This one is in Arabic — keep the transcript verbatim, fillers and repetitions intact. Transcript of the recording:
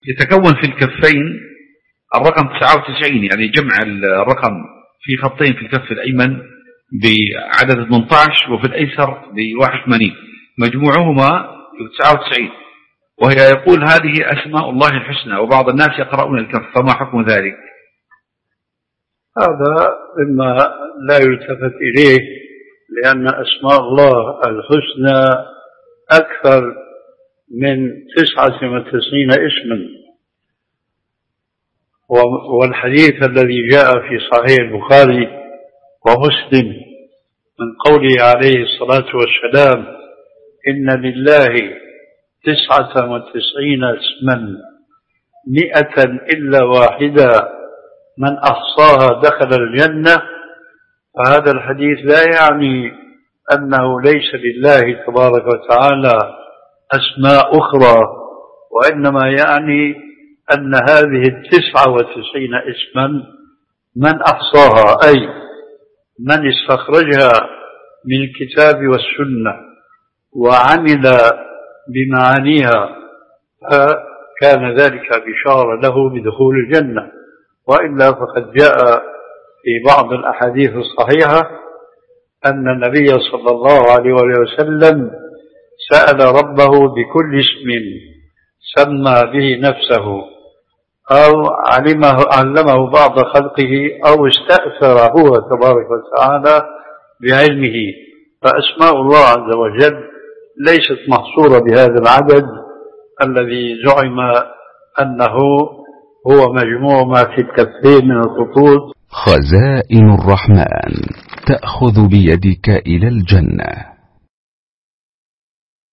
يتكون في الكفين الرقم تسعة وتسعين، يعني جمع الرقم في خطين في الكف الأيمن بعدد ثمانية عشر وفي الأيسر ب واحد وثمانين، مجموعهما تسعة وتسعين، وهي يقول هذه أسماء الله الحسنى، وبعض الناس يقرؤون الكف، فما حكم ذلك؟ هذا مما لا يلتفت إليه، لأن أسماء الله الحسنى أكثر من تسعة وتسعين اسما، والحديث الذي جاء في صحيح البخاري ومسلم من قوله عليه الصلاة والسلام: إن لله تسعة وتسعين اسما مئة إلا واحدة من أحصاها دخل الجنة، فهذا الحديث لا يعني أنه ليس لله تبارك وتعالى أسماء أخرى، وإنما يعني أن هذه التسعة وتسعين اسما من أحصاها، أي من استخرجها من الكتاب والسنة وعمل بمعانيها، فكان ذلك بشارة له بدخول الجنة. وإلا فقد جاء في بعض الأحاديث الصحيحة أن النبي صلى الله عليه وسلم سأل ربه بكل اسم سمى به نفسه أو علمه علمه بعض خلقه أو استأثر هو تبارك وتعالى بعلمه، فأسماء الله عز وجل ليست محصورة بهذا العدد الذي زعم أنه هو مجموع ما في الكفين من الخطوط. خزائن الرحمن تأخذ بيدك إلى الجنة.